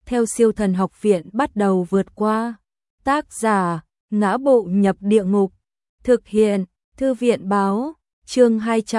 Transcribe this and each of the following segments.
theo siêu thần học viện bắt đầu vượt qua. Tác giả, Ngã Bộ Nhập Địa Ngục. Thực hiện, Thư viện báo, chương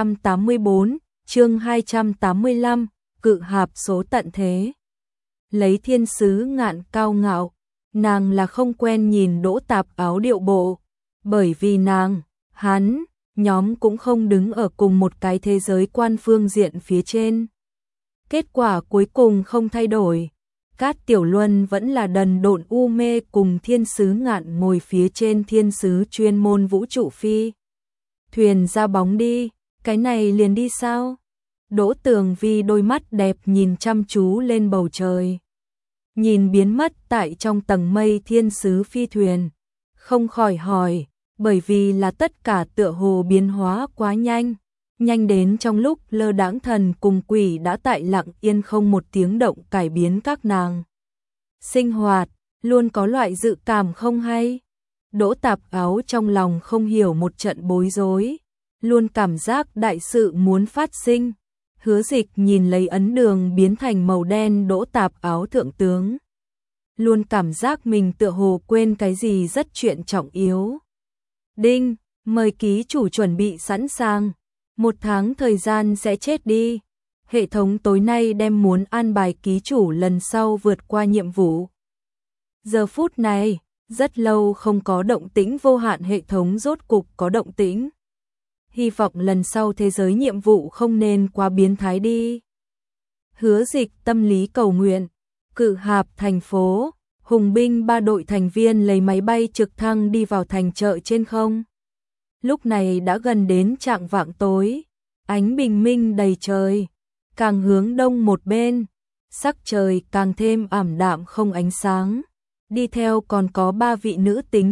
284, chương 285, Cự Hạp số tận thế. Lấy thiên sứ ngạn cao ngạo, nàng là không quen nhìn Đỗ Tạp Áo điệu bộ, bởi vì nàng, hắn, nhóm cũng không đứng ở cùng một cái thế giới quan phương diện phía trên. Kết quả cuối cùng không thay đổi. Cát Tiểu Luân vẫn là đần độn u mê cùng thiên sứ ngạn ngồi phía trên thiên sứ chuyên môn vũ trụ phi. Thuyền ra bóng đi, cái này liền đi sao? Đỗ Tường Vi đôi mắt đẹp nhìn chăm chú lên bầu trời. Nhìn biến mất tại trong tầng mây thiên sứ phi thuyền. Không khỏi hỏi, bởi vì là tất cả tựa hồ biến hóa quá nhanh. Nhanh đến trong lúc lơ đãng thần cùng quỷ đã tại lặng yên không một tiếng động cải biến các nàng. Sinh hoạt, luôn có loại dự cảm không hay. Đỗ Tạp Áo trong lòng không hiểu một trận bối rối, luôn cảm giác đại sự muốn phát sinh. Hứa Dịch nhìn lấy ấn đường biến thành màu đen Đỗ Tạp Áo thượng tướng. Luôn cảm giác mình tựa hồ quên cái gì rất chuyện trọng yếu. Đinh, mời ký chủ chuẩn bị sẵn sàng. 1 tháng thời gian sẽ chết đi. Hệ thống tối nay đem muốn an bài ký chủ lần sau vượt qua nhiệm vụ. Giờ phút này, rất lâu không có động tĩnh vô hạn hệ thống rốt cục có động tĩnh. Hy vọng lần sau thế giới nhiệm vụ không nên quá biến thái đi. Hứa Dịch tâm lý cầu nguyện. Cự Hạp thành phố, hùng binh 3 đội thành viên lấy máy bay trực thăng đi vào thành chợ trên không. Lúc này đã gần đến chạng vạng tối, ánh bình minh đầy trời, càng hướng đông một bên, sắc trời càng thêm ảm đạm không ánh sáng. Đi theo còn có 3 vị nữ tính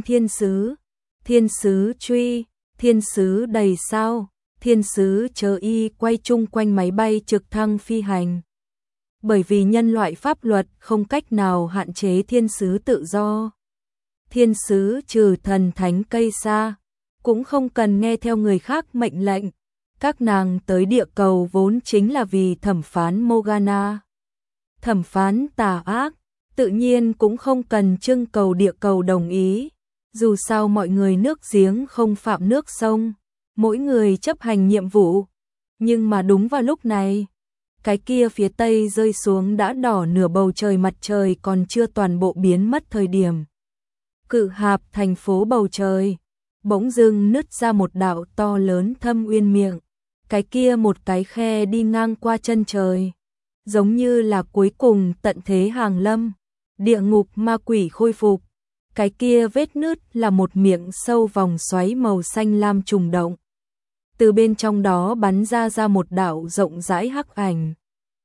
thiên sứ Truy, thiên sứ Đầy Sao, thiên sứ Chớ Y quay chung quanh máy bay trực thăng phi hành. Bởi vì nhân loại pháp luật không cách nào hạn chế thiên sứ tự do. Thiên sứ trừ thần thánh cây xa, cũng không cần nghe theo người khác mệnh lệnh. Các nàng tới địa cầu vốn chính là vì thẩm phán Morgana. Thẩm phán tà ác, tự nhiên cũng không cần trưng cầu địa cầu đồng ý. Dù sao mọi người nước giếng không phạm nước sông, mỗi người chấp hành nhiệm vụ. Nhưng mà đúng vào lúc này, cái kia phía tây rơi xuống đã đỏ nửa bầu trời, mặt trời còn chưa toàn bộ biến mất thời điểm. Cự Hạp thành phố bầu trời, bỗng dưng nứt ra một đạo to lớn thâm uyên miệng. Cái kia một cái khe đi ngang qua chân trời, giống như là cuối cùng tận thế hàng lâm, địa ngục ma quỷ khôi phục. Cái kia vết nứt là một miệng sâu vòng xoáy màu xanh lam trùng động. Từ bên trong đó bắn ra một đạo rộng rãi hắc ảnh.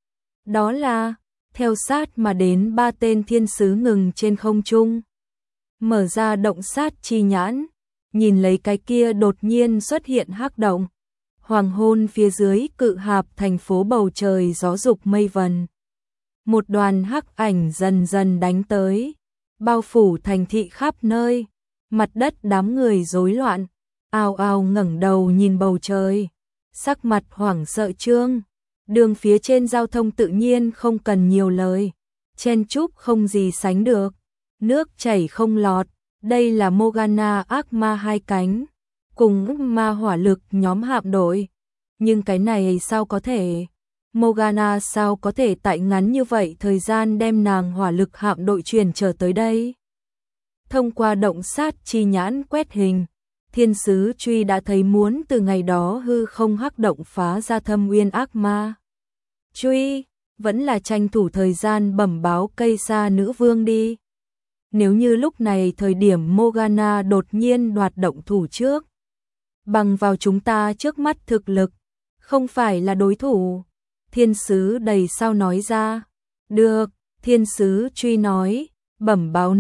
Đó là, theo sát mà đến 3 tên thiên sứ ngừng trên không trung. Mở ra động sát chi nhãn, nhìn lấy cái kia đột nhiên xuất hiện hắc động. Hoàng hôn phía dưới Cự Hạp thành phố bầu trời gió dục mây vần. Một đoàn hắc ảnh dần dần đánh tới, bao phủ thành thị khắp nơi, mặt đất đám người rối loạn, ào ào ngẩng đầu nhìn bầu trời, sắc mặt hoảng sợ trương. Đường phía trên giao thông tự nhiên không cần nhiều lời, chen chúc không gì sánh được, nước chảy không lọt. Đây là Morgana ác ma 2 cánh, cùng ma hỏa lực nhóm hạm đội. Nhưng cái này sao có thể? Morgana sao có thể tại ngắn như vậy thời gian đem nàng hỏa lực hạm đội truyền trở tới đây? Thông qua động sát chi nhãn quét hình, thiên sứ Truy đã thấy muốn từ ngày đó hư không hắc động phá ra thâm uyên ác ma. Truy, vẫn là tranh thủ thời gian bẩm báo cây sa nữ vương đi. Nếu như lúc này thời điểm Morgana đột nhiên đoạt động thủ trước, bằng vào chúng ta trước mắt thực lực, không phải là đối thủ. Thiên sứ Đầy Sao nói ra. Được, thiên sứ Truy nói, bẩm báo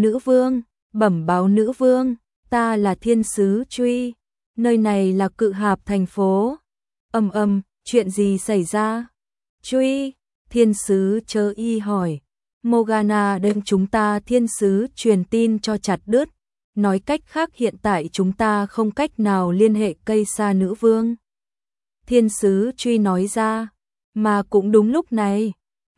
nữ vương, ta là thiên sứ Truy, nơi này là Cự Hạp thành phố. Chuyện gì xảy ra? Truy, thiên sứ Chớ Y hỏi. Morgana đem chúng ta thiên sứ truyền tin cho chặt đứt, nói cách khác hiện tại chúng ta không cách nào liên hệ cây sa nữ vương. Thiên sứ Truy nói ra, mà cũng đúng lúc này,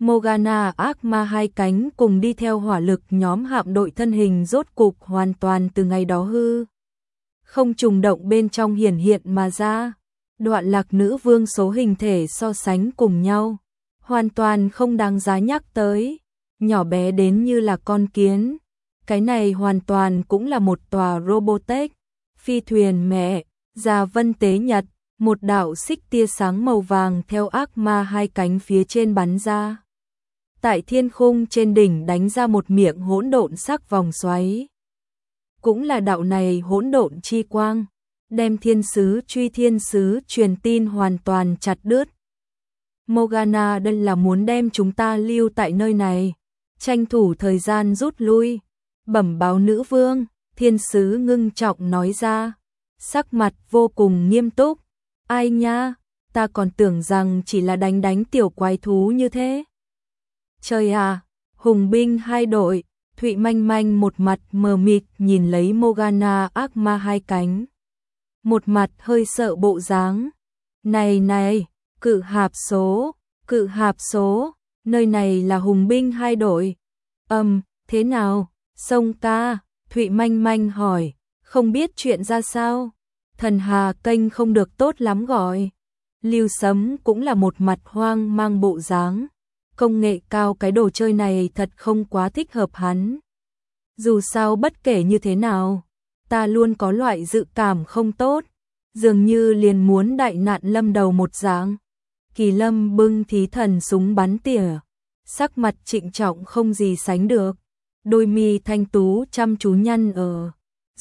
Morgana ác ma hai cánh cùng đi theo hỏa lực nhóm hạm đội thân hình rốt cục hoàn toàn từ ngày đó hư không trùng động bên trong hiển hiện mà ra. Đoạn Lạc nữ vương số hình thể so sánh cùng nhau, hoàn toàn không đáng giá nhắc tới, nhỏ bé đến như là con kiến. Cái này hoàn toàn cũng là một tòa Robotech, phi thuyền mẹ, Già Vân Tế Nhật, một đạo xích tia sáng màu vàng theo ác ma hai cánh phía trên bắn ra. Tại thiên khung trên đỉnh đánh ra một miệng hỗn độn sắc vòng xoáy. Cũng là đạo này hỗn độn chi quang, đem thiên sứ truy thiên sứ truyền tin hoàn toàn chặt đứt. Morgana đây là muốn đem chúng ta lưu tại nơi này, tranh thủ thời gian rút lui. Bẩm báo nữ vương, thiên sứ ngưng trọng nói ra, sắc mặt vô cùng nghiêm túc. Ai nha, ta còn tưởng rằng chỉ là đánh tiểu quái thú như thế. Trời à, hùng binh hai đội, Thụy Manh Manh một mặt mờ mịt nhìn lấy Morgana ác ma hai cánh. Một mặt hơi sợ bộ dáng. Này, cự hạp số, nơi này là hùng binh hai đội. Thế nào, Sông ca, Thụy Manh Manh hỏi, không biết chuyện ra sao. Thần Hà kênh không được tốt lắm gọi. Lưu Sấm cũng là một mặt hoang mang bộ dáng. Công nghệ cao cái đồ chơi này thật không quá thích hợp hắn. Dù sao bất kể như thế nào, ta luôn có loại dự cảm không tốt, dường như liền muốn đại nạn lâm đầu một dạng. Kỳ Lâm bưng thí thần súng bắn tỉa, sắc mặt trịnh trọng không gì sánh được, đôi mi thanh tú chăm chú nhăn ở.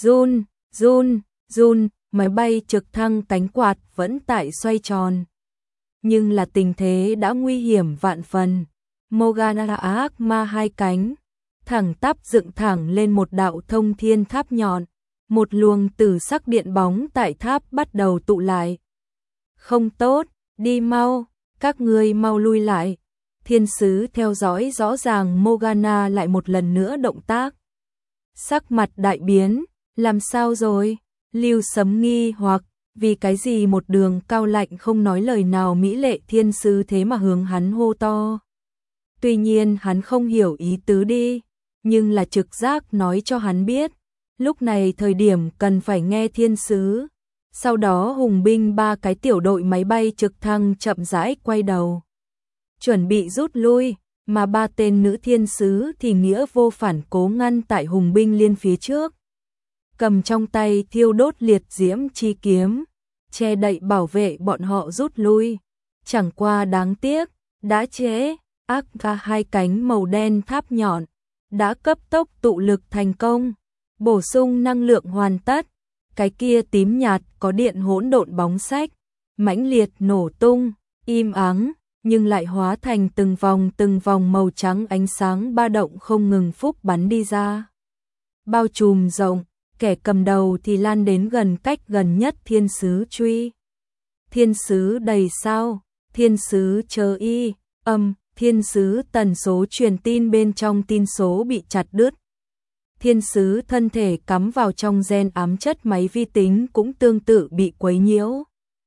Run, máy bay trực thăng cánh quạt vẫn tại xoay tròn. Nhưng là tình thế đã nguy hiểm vạn phần. Morgana ác ma hai cánh, thẳng tắp dựng thẳng lên một đạo thông thiên tháp nhọn. Một luồng tử sắc điện bóng tại tháp bắt đầu tụ lại. Không tốt, đi mau, các ngươi mau lui lại. Thiên sứ theo dõi rõ ràng Morgana lại một lần nữa động tác. Sắc mặt đại biến, làm sao rồi? Lưu Sấm nghi hoặc, vì cái gì một đường cao lạnh không nói lời nào mỹ lệ thiên sứ thế mà hướng hắn hô to. Tuy nhiên hắn không hiểu ý tứ đi, nhưng là trực giác nói cho hắn biết, lúc này thời điểm cần phải nghe thiên sứ. Sau đó hùng binh ba cái tiểu đội máy bay trực thăng chậm rãi quay đầu, chuẩn bị rút lui, mà ba tên nữ thiên sứ thì nghĩa vô phản cố ngăn tại hùng binh liên phía trước. Cầm trong tay thiêu đốt liệt diễm chi kiếm, che đậy bảo vệ bọn họ rút lui. Chẳng qua đáng tiếc, đã trễ, ác ca hai cánh màu đen tháp nhọn, đã cấp tốc tụ lực thành công, bổ sung năng lượng hoàn tất. Cái kia tím nhạt có điện hỗn độn bóng xách, mãnh liệt nổ tung, im ắng, nhưng lại hóa thành từng vòng màu trắng ánh sáng ba động không ngừng phúc bắn đi ra. Bao trùm rộng, kẻ cầm đầu thì lan đến gần cách gần nhất thiên sứ truy. Thiên sứ đầy sao, thiên sứ chờ y, thiên sứ tần số truyền tin bên trong tin số bị chặt đứt. Thiên sứ thân thể cắm vào trong gen ám chất máy vi tính cũng tương tự bị quấy nhiễu.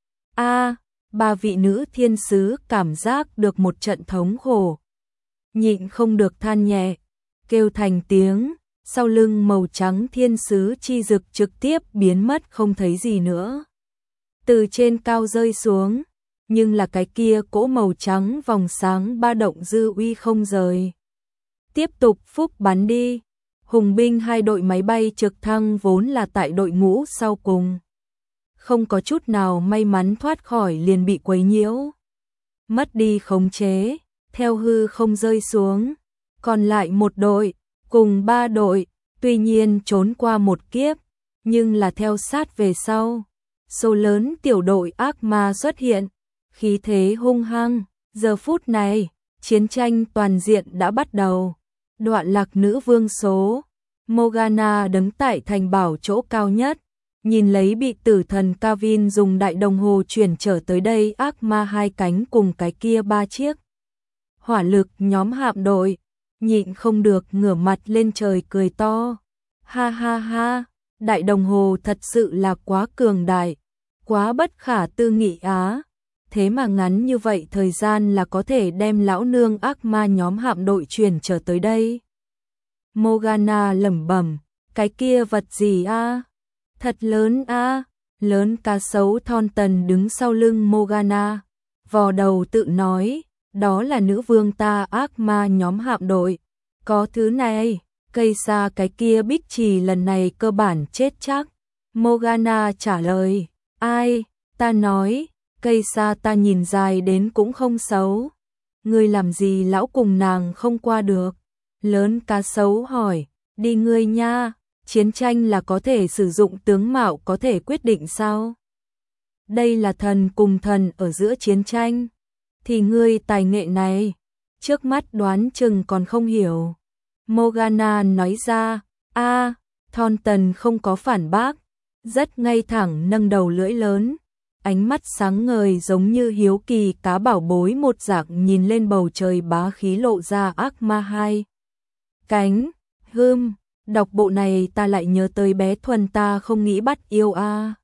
Ba vị nữ thiên sứ cảm giác được một trận thống khổ. Nhịn không được than nhẹ, kêu thành tiếng, sau lưng màu trắng thiên sứ chi dực trực tiếp biến mất không thấy gì nữa. Từ trên cao rơi xuống, nhưng là cái kia cỗ màu trắng vòng sáng ba động dư uy không rời. Tiếp tục phúc bắn đi. Hùng binh hai đội máy bay trực thăng vốn là tại đội ngũ sau cùng, không có chút nào may mắn thoát khỏi liền bị quấy nhiễu, mất đi khống chế, theo hư không rơi xuống. Còn lại một đội, cùng ba đội, tuy nhiên trốn qua một kiếp, nhưng là theo sát về sau. Số lớn tiểu đội ác ma xuất hiện, khí thế hung hăng. Giờ phút này, chiến tranh toàn diện đã bắt đầu. Đoạn Lạc nữ vương số, Morgana đứng tại thành bảo chỗ cao nhất, nhìn lấy bị tử thần Kavin dùng đại đồng hồ chuyển trở tới đây ác ma hai cánh cùng cái kia ba chiếc hỏa lực nhóm hạm đội, nhịn không được ngửa mặt lên trời cười to. Ha ha ha, đại đồng hồ thật sự là quá cường đại, quá bất khả tư nghị á. thế mà ngắn như vậy thời gian là có thể đem lão nương ác ma nhóm hạm đội chuyển trở tới đây. Morgana lẩm bẩm, cái kia vật gì a? Thật lớn a. Lớn cá sấu Thornton đứng sau lưng Morgana, vò đầu tự nói, đó là nữ vương ta ác ma nhóm hạm đội. Có thứ này, cây xa cái kia Bích Trì lần này cơ bản chết chắc. Morgana trả lời, ai, ta nói, cây xa ta nhìn dài đến cũng không xấu. Ngươi làm gì lão cùng nàng không qua được? Lớn cá sấu hỏi, đi ngươi nha, chiến tranh là có thể sử dụng tướng mạo có thể quyết định sao? Đây là thần cùng thần ở giữa chiến tranh. Thì ngươi tài nghệ này, trước mắt đoán chừng còn không hiểu. Morgana nói ra, Thornton không có phản bác, rất ngay thẳng nâng đầu lưỡi lớn, ánh mắt sáng ngời giống như hiếu kỳ cá bảo bối một dạng nhìn lên bầu trời bá khí lộ ra ác ma hai cánh. Đọc bộ này ta lại nhớ tới bé Thuần ta không nghĩ bắt yêu a.